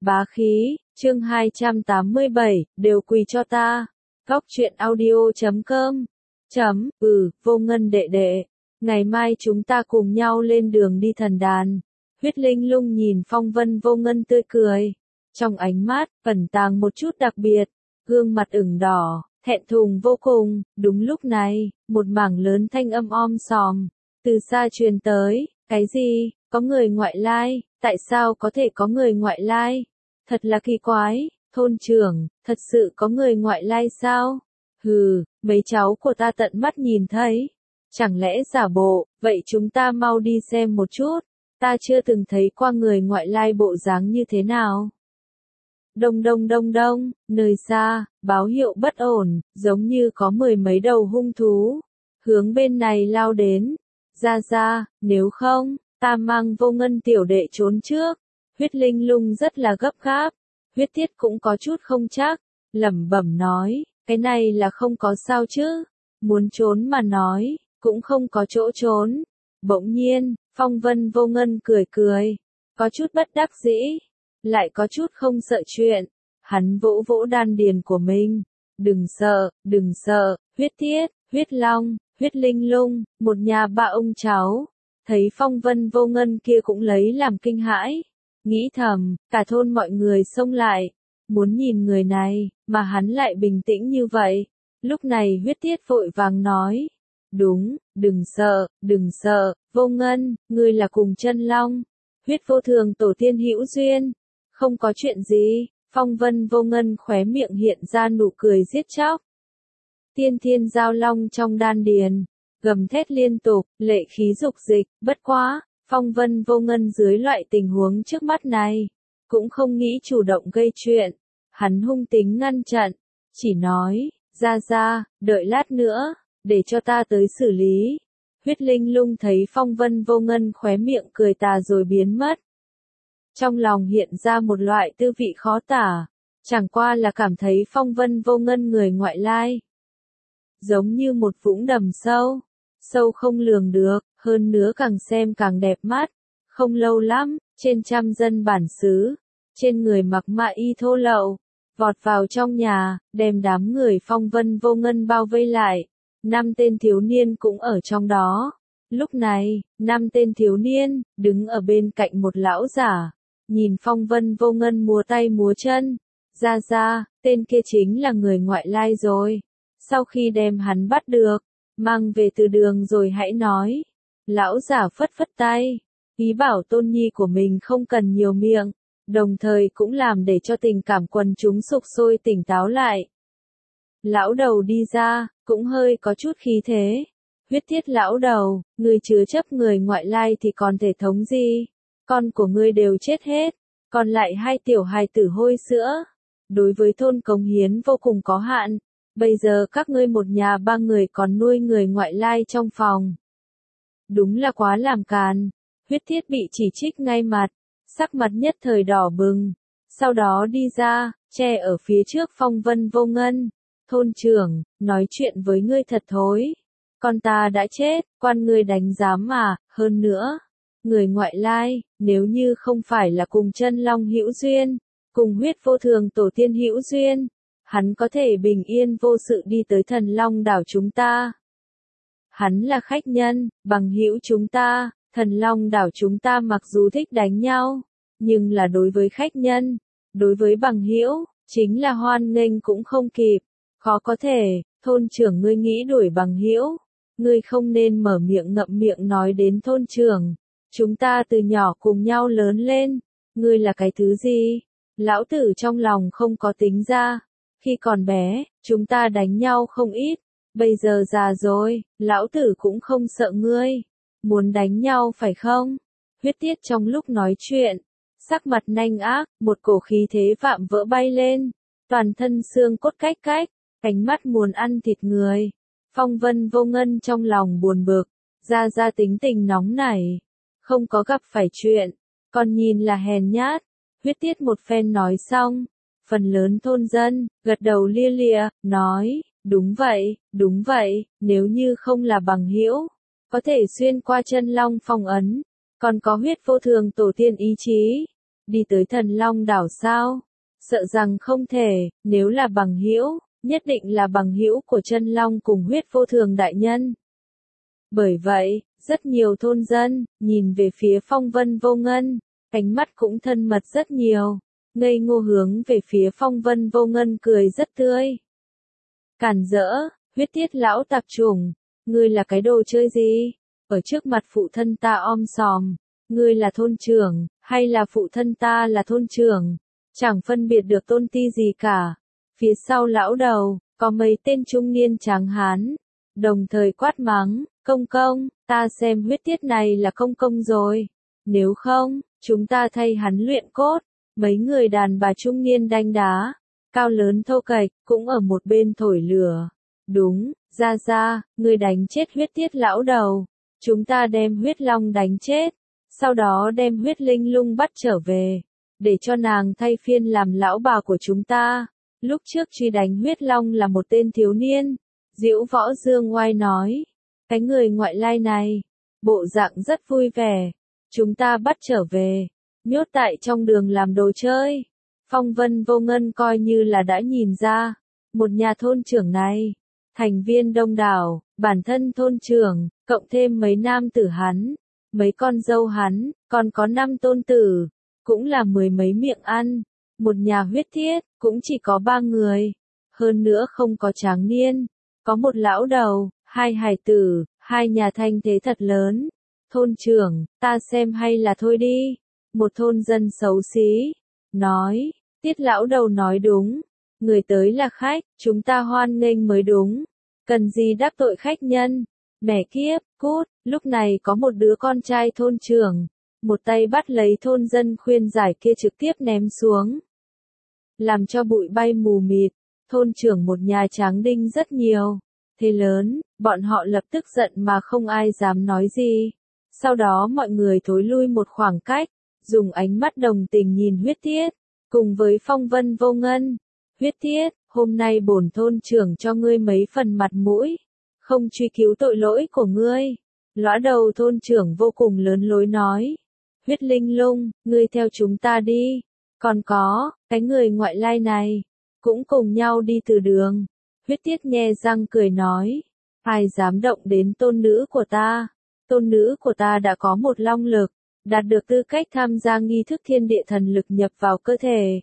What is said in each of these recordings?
Bá khí, chương 287, đều quỳ cho ta. Góc truyện audio.com. Vô Ngân đệ đệ. Ngày mai chúng ta cùng nhau lên đường đi thần đàn. Huyết Linh Lung nhìn Phong Vân Vô Ngân tươi cười. Trong ánh mắt, ẩn tàng một chút đặc biệt. Gương mặt ửng đỏ, thẹn thùng vô cùng. Đúng lúc này, một mảng lớn thanh âm om sòm. Từ xa truyền tới, cái gì, có người ngoại lai, tại sao có thể có người ngoại lai? Thật là kỳ quái, thôn trưởng, thật sự có người ngoại lai sao? Hừ, mấy cháu của ta tận mắt nhìn thấy. Chẳng lẽ giả bộ, vậy chúng ta mau đi xem một chút. Ta chưa từng thấy qua người ngoại lai bộ dáng như thế nào. Đông đông đông đông, nơi xa, báo hiệu bất ổn, giống như có mười mấy đầu hung thú. Hướng bên này lao đến. Ra, nếu không, ta mang Vô Ngân tiểu đệ trốn trước. Huyết Linh Lung rất là gấp gáp. Huyết Thiết cũng có chút không chắc. Lẩm bẩm nói, cái này là không có sao chứ. Muốn trốn mà nói, cũng không có chỗ trốn. Bỗng nhiên, Phong Vân Vô Ngân cười cười. Có chút bất đắc dĩ. Lại có chút không sợ chuyện. Hắn vỗ vỗ đan điền của mình. Đừng sợ, Huyết Thiết, Huyết Long, Huyết Linh Lung, một nhà ba ông cháu. Thấy Phong Vân Vô Ngân kia cũng lấy làm kinh hãi. Nghĩ thầm, cả thôn mọi người xông lại. Muốn nhìn người này, mà hắn lại bình tĩnh như vậy. Lúc này Huyết Thiết vội vàng nói. Đúng, đừng sợ, Vô Ngân, ngươi là cùng chân long. Huyết vô thường tổ tiên hữu duyên. Không có chuyện gì, Phong Vân Vô Ngân khóe miệng hiện ra nụ cười giết chóc. Tiên thiên giao long trong đan điền, gầm thét liên tục, lệ khí dục dịch, bất quá, Phong Vân Vô Ngân dưới loại tình huống trước mắt này, cũng không nghĩ chủ động gây chuyện, hắn hung tính ngăn chặn, chỉ nói, ra, đợi lát nữa, để cho ta tới xử lý. Huyết Linh Lung thấy Phong Vân Vô Ngân khóe miệng cười tà rồi biến mất. Trong lòng hiện ra một loại tư vị khó tả, chẳng qua là cảm thấy Phong Vân Vô Ngân người ngoại lai. Giống như một vũng đầm sâu không lường được, hơn nữa càng xem càng đẹp mắt. Không lâu lắm, trên trăm dân bản xứ, trên người mặc mạ y thô lậu, vọt vào trong nhà, đem đám người Phong Vân Vô Ngân bao vây lại. 5 tên thiếu niên cũng ở trong đó. Lúc này, 5 tên thiếu niên, đứng ở bên cạnh một lão giả, nhìn Phong Vân Vô Ngân múa tay múa chân. Ra, tên kia chính là người ngoại lai rồi. Sau khi đem hắn bắt được, mang về từ đường rồi hãy nói. Lão giả phất phất tay, ý bảo tôn nhi của mình không cần nhiều miệng, đồng thời cũng làm để cho tình cảm quần chúng sục sôi tỉnh táo lại. Lão đầu đi ra, cũng hơi có chút khí thế. Huyết Thiết lão đầu, ngươi chứa chấp người ngoại lai thì còn thể thống gì? Con của ngươi đều chết hết, còn lại 2 tiểu hài tử hôi sữa. Đối với thôn cống hiến vô cùng có hạn. Bây giờ các ngươi một nhà 3 người còn nuôi người ngoại lai trong phòng. Đúng là quá làm càn. Huyết Thiết bị chỉ trích ngay mặt, sắc mặt nhất thời đỏ bừng. Sau đó đi ra, che ở phía trước Phong Vân Vô Ngân. Thôn trưởng, nói chuyện với ngươi thật thối. Con ta đã chết, quan ngươi đánh giám mà, hơn nữa. Người ngoại lai, nếu như không phải là cùng chân long hữu duyên, cùng huyết vô thường tổ tiên hữu duyên, hắn có thể bình yên vô sự đi tới Thần Long đảo chúng ta. Hắn là khách nhân, bằng hữu chúng ta, Thần Long đảo chúng ta mặc dù thích đánh nhau, nhưng là đối với khách nhân, đối với bằng hữu, chính là hoan nghênh cũng không kịp. Khó có thể, thôn trưởng ngươi nghĩ đuổi bằng hữu, ngươi không nên mở miệng ngậm miệng nói đến thôn trưởng. Chúng ta từ nhỏ cùng nhau lớn lên, ngươi là cái thứ gì? Lão tử trong lòng không có tính ra. Khi còn bé, chúng ta đánh nhau không ít, bây giờ già rồi, lão tử cũng không sợ ngươi. Muốn đánh nhau phải không? Huyết Thiết trong lúc nói chuyện, sắc mặt nanh ác, một cổ khí thế vạm vỡ bay lên, toàn thân xương cốt cách, ánh mắt muốn ăn thịt người. Phong Vân Vô Ngân trong lòng buồn bực, ra tính tình nóng nảy, không có gặp phải chuyện, còn nhìn là hèn nhát. Huyết Thiết một phen nói xong, phần lớn thôn dân, gật đầu lia lịa, nói, đúng vậy, nếu như không là bằng hữu, có thể xuyên qua chân long phong ấn, còn có huyết vô thường tổ tiên ý chí, đi tới Thần Long đảo sao? Sợ rằng không thể, nếu là bằng hữu, nhất định là bằng hữu của Chân Long cùng Huyết Vô Thường đại nhân. Bởi vậy, rất nhiều thôn dân, nhìn về phía Phong Vân Vô Ngân, ánh mắt cũng thân mật rất nhiều, ngây ngô hướng về phía Phong Vân Vô Ngân cười rất tươi. Cản rỡ, huyết tiết lão tạp chủng, ngươi là cái đồ chơi gì? Ở trước mặt phụ thân ta om sòm, ngươi là thôn trưởng, hay là phụ thân ta là thôn trưởng? Chẳng phân biệt được tôn ti gì cả. Phía sau lão đầu, có mấy tên trung niên tráng hán, đồng thời quát mắng, công công, ta xem huyết tiết này là công công rồi. Nếu không, chúng ta thay hắn luyện cốt. Mấy người đàn bà trung niên đanh đá, cao lớn thô kệch, cũng ở một bên thổi lửa. Đúng, ra, người đánh chết huyết tiết lão đầu. Chúng ta đem huyết long đánh chết, sau đó đem huyết linh lung bắt trở về, để cho nàng thay phiên làm lão bà của chúng ta. Lúc trước truy đánh huyết long là một tên thiếu niên. Diễu Võ Dương oai nói, cái người ngoại lai này, bộ dạng rất vui vẻ. Chúng ta bắt trở về, nhốt tại trong đường làm đồ chơi. Phong Vân Vô Ngân coi như là đã nhìn ra, một nhà thôn trưởng này, thành viên đông đảo, bản thân thôn trưởng, cộng thêm mấy nam tử hắn, mấy con dâu hắn, còn có 5 tôn tử, cũng là 10 mấy miệng ăn. Một nhà huyết thiết, cũng chỉ có 3 người, hơn nữa không có tráng niên, có một lão đầu, 2 hài tử, 2 nhà thanh thế thật lớn. Thôn trưởng, ta xem hay là thôi đi. Một thôn dân xấu xí, nói, Tiết lão đầu nói đúng, người tới là khách, chúng ta hoan nghênh mới đúng, cần gì đắc tội khách nhân, mẹ kiếp, cút. Lúc này có một đứa con trai thôn trưởng, một tay bắt lấy thôn dân khuyên giải kia trực tiếp ném xuống, làm cho bụi bay mù mịt. Thôn trưởng một nhà Tráng Đinh rất nhiều, thế lớn, bọn họ lập tức giận mà không ai dám nói gì. Sau đó mọi người thối lui một khoảng cách, dùng ánh mắt đồng tình nhìn huyết tiết, cùng với Phong Vân Vô Ngân. Huyết tiết, hôm nay bổn thôn trưởng cho ngươi mấy phần mặt mũi, không truy cứu tội lỗi của ngươi. Lõa đầu thôn trưởng vô cùng lớn lối nói, huyết linh lung, ngươi theo chúng ta đi. Còn có, cái người ngoại lai này, cũng cùng nhau đi từ đường. Huyết tiết nhe răng cười nói, ai dám động đến tôn nữ của ta. Tôn nữ của ta đã có một long lực, đạt được tư cách tham gia nghi thức thiên địa thần lực nhập vào cơ thể.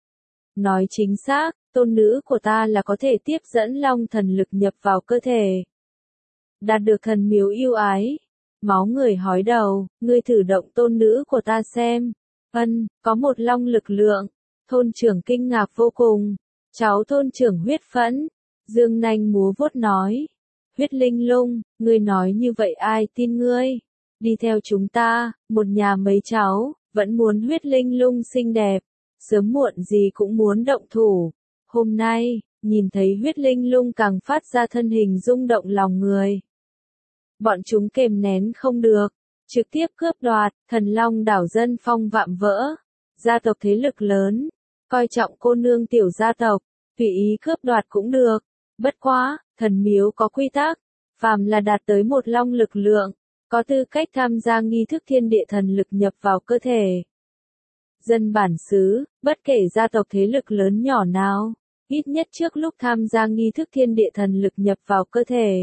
Nói chính xác, tôn nữ của ta là có thể tiếp dẫn long thần lực nhập vào cơ thể. Đạt được thần miếu yêu ái. Máu người hói đầu, ngươi thử động tôn nữ của ta xem. Có một long lực lượng. Thôn trưởng kinh ngạc vô cùng. Cháu thôn trưởng huyết phẫn, dương nanh múa vuốt nói. Huyết linh lung, ngươi nói như vậy ai tin ngươi? Đi theo chúng ta, một nhà mấy cháu, vẫn muốn huyết linh lung xinh đẹp, sớm muộn gì cũng muốn động thủ. Hôm nay, nhìn thấy huyết linh lung càng phát ra thân hình rung động lòng người. Bọn chúng kềm nén không được, trực tiếp cướp đoạt. Thần Long đảo dân phong vạm vỡ, gia tộc thế lực lớn, coi trọng cô nương tiểu gia tộc, tùy ý cướp đoạt cũng được. Bất quá, thần miếu có quy tắc, phàm là đạt tới một long lực lượng, có tư cách tham gia nghi thức thiên địa thần lực nhập vào cơ thể. Dân bản xứ, bất kể gia tộc thế lực lớn nhỏ nào, ít nhất trước lúc tham gia nghi thức thiên địa thần lực nhập vào cơ thể,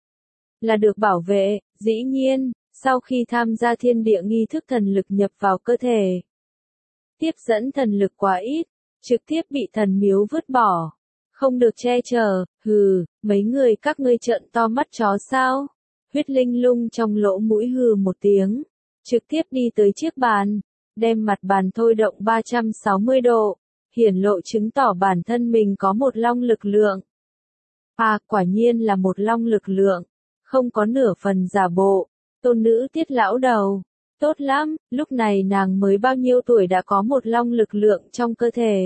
là được bảo vệ. Dĩ nhiên, sau khi tham gia thiên địa nghi thức thần lực nhập vào cơ thể, tiếp dẫn thần lực quá ít, trực tiếp bị thần miếu vứt bỏ, không được che chở. Hừ, mấy người các ngươi trợn to mắt chó sao? Huyết linh lung trong lỗ mũi hừ một tiếng, trực tiếp đi tới chiếc bàn, đem mặt bàn thôi động 360 độ, hiển lộ chứng tỏ bản thân mình có một long lực lượng. Quả nhiên là một long lực lượng, không có nửa phần giả bộ. Tôn nữ Tiết lão đầu, tốt lắm, lúc này nàng mới bao nhiêu tuổi đã có một long lực lượng trong cơ thể.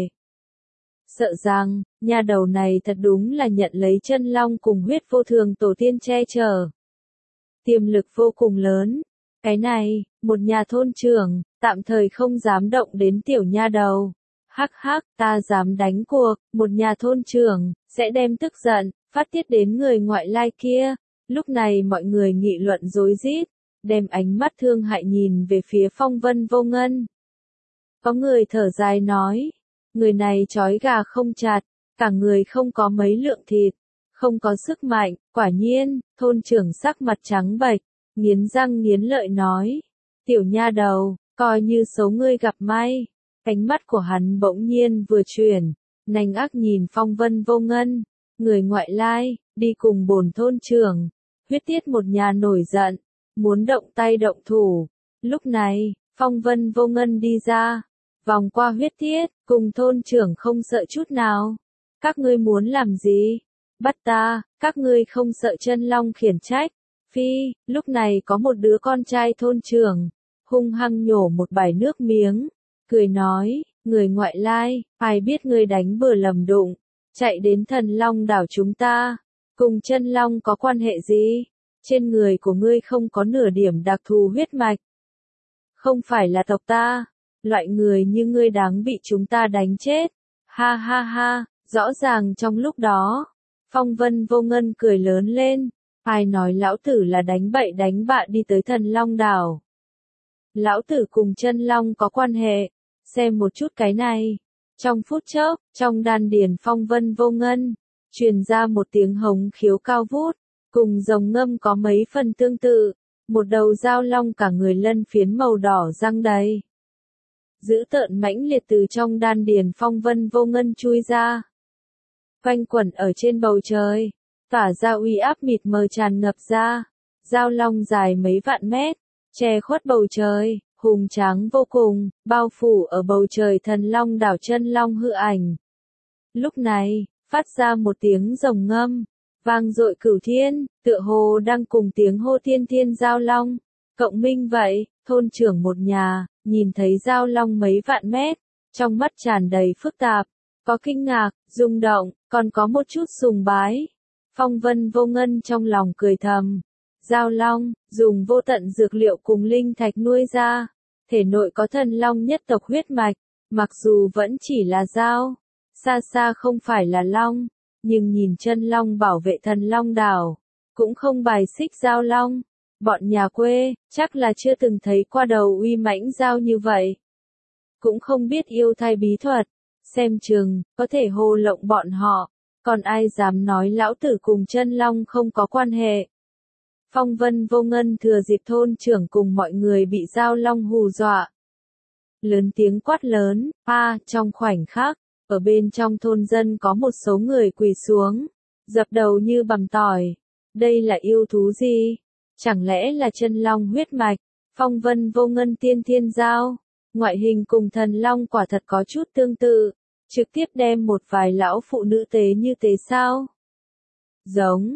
Sợ rằng, nhà đầu này thật đúng là nhận lấy chân long cùng huyết vô thường tổ tiên che chở. Tiềm lực vô cùng lớn. Cái này, một nhà thôn trưởng, tạm thời không dám động đến tiểu nha đầu. Hắc hắc, ta dám đánh cuộc, một nhà thôn trưởng, sẽ đem tức giận, phát tiết đến người ngoại lai kia. Lúc này mọi người nghị luận rối rít, đem ánh mắt thương hại nhìn về phía Phong Vân Vô Ngân. Có người thở dài nói, người này trói gà không chặt, cả người không có mấy lượng thịt, không có sức mạnh, quả nhiên, thôn trưởng sắc mặt trắng bệch, nghiến răng nghiến lợi nói, tiểu nha đầu, coi như số ngươi gặp may. Cánh mắt của hắn bỗng nhiên vừa chuyển, nanh ác nhìn Phong Vân Vô Ngân, người ngoại lai, đi cùng bổn thôn trưởng. Huyết Tiết một nhà nổi giận, muốn động tay động thủ. Lúc này, Phong Vân Vô Ngân đi ra, vòng qua Huyết Tiết, cùng thôn trưởng không sợ chút nào. Các ngươi muốn làm gì? Bắt ta, các ngươi không sợ Chân Long khiển trách. Phi, lúc này có một đứa con trai thôn trưởng, hung hăng nhổ một bãi nước miếng, cười nói, người ngoại lai, ai biết ngươi đánh bừa lầm đụng, chạy đến Thần Long đảo chúng ta, cùng Chân Long có quan hệ gì? Trên người của ngươi không có nửa điểm đặc thù huyết mạch. Không phải là tộc ta, loại người như ngươi đáng bị chúng ta đánh chết. Ha ha ha, rõ ràng trong lúc đó, Phong Vân Vô Ngân cười lớn lên, ai nói lão tử là đánh bậy đánh bạ đi tới Thần Long đảo. Lão tử cùng Chân Long có quan hệ, xem một chút cái này. Trong phút chốc, trong đan điền Phong Vân Vô Ngân, truyền ra một tiếng hống khiếu cao vút, cùng rồng ngâm có mấy phần tương tự, một đầu dao long cả người lân phiến màu đỏ răng đầy. Dữ tợn mãnh liệt từ trong đan điền Phong Vân Vô Ngân chui ra. Quanh quẩn ở trên bầu trời, tỏa ra uy áp mịt mờ tràn ngập ra, dao long dài mấy vạn mét, che khuất bầu trời, hùng tráng vô cùng, bao phủ ở bầu trời Thần Long đảo Chân Long hư ảnh. Lúc này, phát ra một tiếng rồng ngâm, vang dội cửu thiên, tựa hồ đang cùng tiếng hô thiên thiên giao long. Cộng minh vậy, thôn trưởng một nhà, nhìn thấy giao long mấy vạn mét, trong mắt tràn đầy phức tạp, có kinh ngạc, rung động, còn có một chút sùng bái. Phong Vân Vô Ngân trong lòng cười thầm. Giao long, dùng vô tận dược liệu cùng linh thạch nuôi ra, thể nội có thần long nhất tộc huyết mạch, mặc dù vẫn chỉ là giao, xa xa không phải là long, nhưng nhìn Chân Long bảo vệ Thần Long đảo, cũng không bài xích giao long. Bọn nhà quê, chắc là chưa từng thấy qua đầu uy mãnh giao như vậy. Cũng không biết yêu thai bí thuật, xem chừng, có thể hồ lộng bọn họ, còn ai dám nói lão tử cùng Chân Long không có quan hệ. Phong Vân Vô Ngân thừa dịp thôn trưởng cùng mọi người bị giao long hù dọa. Lớn tiếng quát lớn, trong khoảnh khắc, ở bên trong thôn dân có một số người quỳ xuống, dập đầu như bằm tỏi. Đây là yêu thú gì? Chẳng lẽ là Chân Long huyết mạch? Phong Vân Vô Ngân tiên thiên giao, ngoại hình cùng thần long quả thật có chút tương tự, trực tiếp đem một vài lão phụ nữ tế như tế sao? Giống,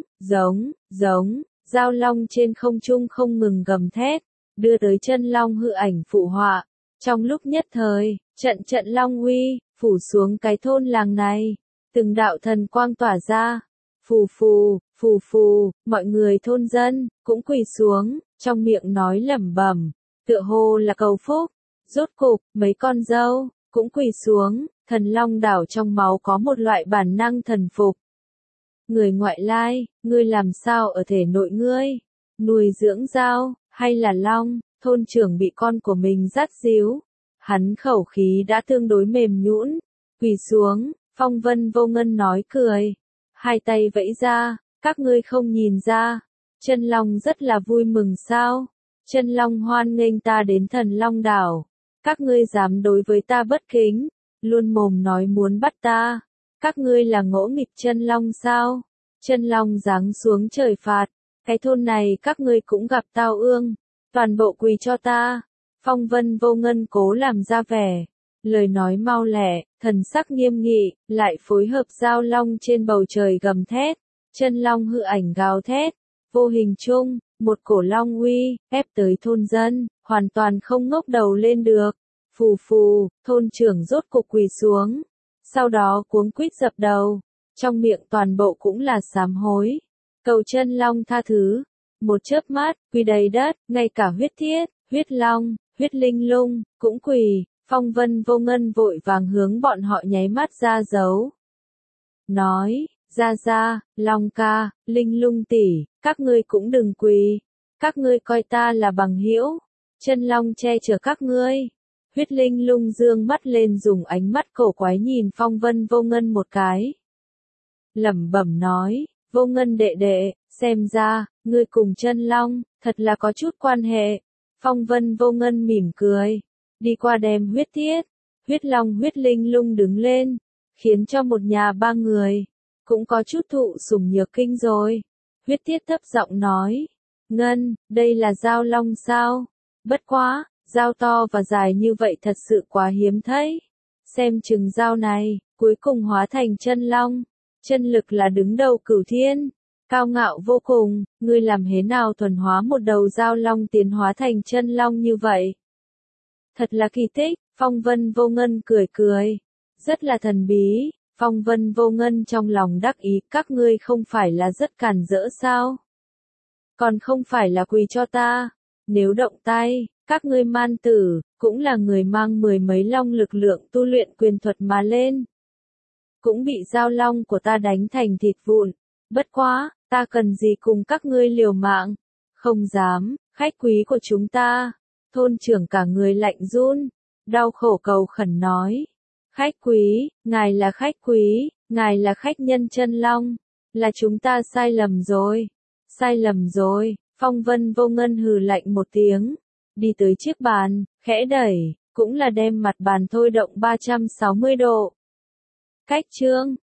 giao long trên không trung không ngừng gầm thét, đưa tới Chân Long hư ảnh phụ họa. Trong lúc nhất thời, trận long uy, phủ xuống cái thôn làng này, từng đạo thần quang tỏa ra, phù phù, mọi người thôn dân, cũng quỳ xuống, trong miệng nói lẩm bẩm, tựa hồ là cầu phúc. Rốt cục, mấy con dâu, cũng quỳ xuống, Thần Long đảo trong máu có một loại bản năng thần phục. Người ngoại lai, ngươi làm sao ở thể nội ngươi? Nuôi dưỡng dao, hay là long? Thôn trưởng bị con của mình dắt díu. Hắn khẩu khí đã tương đối mềm nhũn, quỳ xuống, Phong Vân Vô Ngân nói cười. Hai tay vẫy ra, các ngươi không nhìn ra. Chân Long rất là vui mừng sao? Chân Long hoan nghênh ta đến Thần Long đảo. Các ngươi dám đối với ta bất kính, luôn mồm nói muốn bắt ta. Các ngươi là ngỗ nghịch Chân Long sao? Chân Long giáng xuống trời phạt, cái thôn này các ngươi cũng gặp tao ương, toàn bộ quỳ cho ta. Phong Vân Vô Ngân cố làm ra vẻ, lời nói mau lẹ, thần sắc nghiêm nghị, lại phối hợp giao long trên bầu trời gầm thét, Chân Long hư ảnh gào thét, vô hình chung, một cổ long uy, ép tới thôn dân, hoàn toàn không ngóc đầu lên được. Phù, thôn trưởng rốt cục quỳ xuống, sau đó cuống quýt dập đầu, trong miệng toàn bộ cũng là sám hối, cầu Chân Long tha thứ. Một chớp mắt, quỳ đầy đất, ngay cả Huyết Thiết, Huyết Long, Huyết Linh Lung, cũng quỳ. Phong Vân Vô Ngân vội vàng hướng bọn họ nháy mắt ra dấu. Nói, ra, Long ca, Linh Lung tỷ, các ngươi cũng đừng quỳ. Các ngươi coi ta là bằng hữu, Chân Long che chở các ngươi. Huyết Linh Lung dương mắt lên dùng ánh mắt cổ quái nhìn Phong Vân Vô Ngân một cái. Lẩm bẩm nói, Vô Ngân đệ đệ, xem ra, ngươi cùng chân long, thật là có chút quan hệ. Phong Vân Vô Ngân mỉm cười, đi qua đem huyết thiết, huyết long huyết linh lung đứng lên, khiến cho một nhà ba người, cũng có chút thụ sủng nhược kinh rồi. Huyết thiết thấp giọng nói, Ngân, đây là dao long sao? Bất quá, dao to và dài như vậy thật sự quá hiếm thấy. Xem chừng dao này, cuối cùng hóa thành chân long, chân lực là đứng đầu cửu thiên. Cao ngạo vô cùng, ngươi làm thế nào thuần hóa một đầu dao long tiến hóa thành chân long như vậy? Thật là kỳ tích, Phong Vân Vô Ngân cười cười. Rất là thần bí, Phong Vân Vô Ngân trong lòng đắc ý, các ngươi không phải là rất cản rỡ sao? Còn không phải là quỳ cho ta, nếu động tay, các ngươi man tử, cũng là người mang mười mấy long lực lượng tu luyện quyền thuật mà lên. Cũng bị dao long của ta đánh thành thịt vụn, bất quá, ta cần gì cùng các ngươi liều mạng? Không dám, khách quý của chúng ta. Thôn trưởng cả người lạnh run, đau khổ cầu khẩn nói. Khách quý, ngài là khách quý, ngài là khách nhân chân long, là chúng ta sai lầm rồi. Sai lầm rồi, Phong Vân Vô Ngân hừ lạnh một tiếng, đi tới chiếc bàn, khẽ đẩy, cũng là đem mặt bàn thôi động 360 độ. Cách chương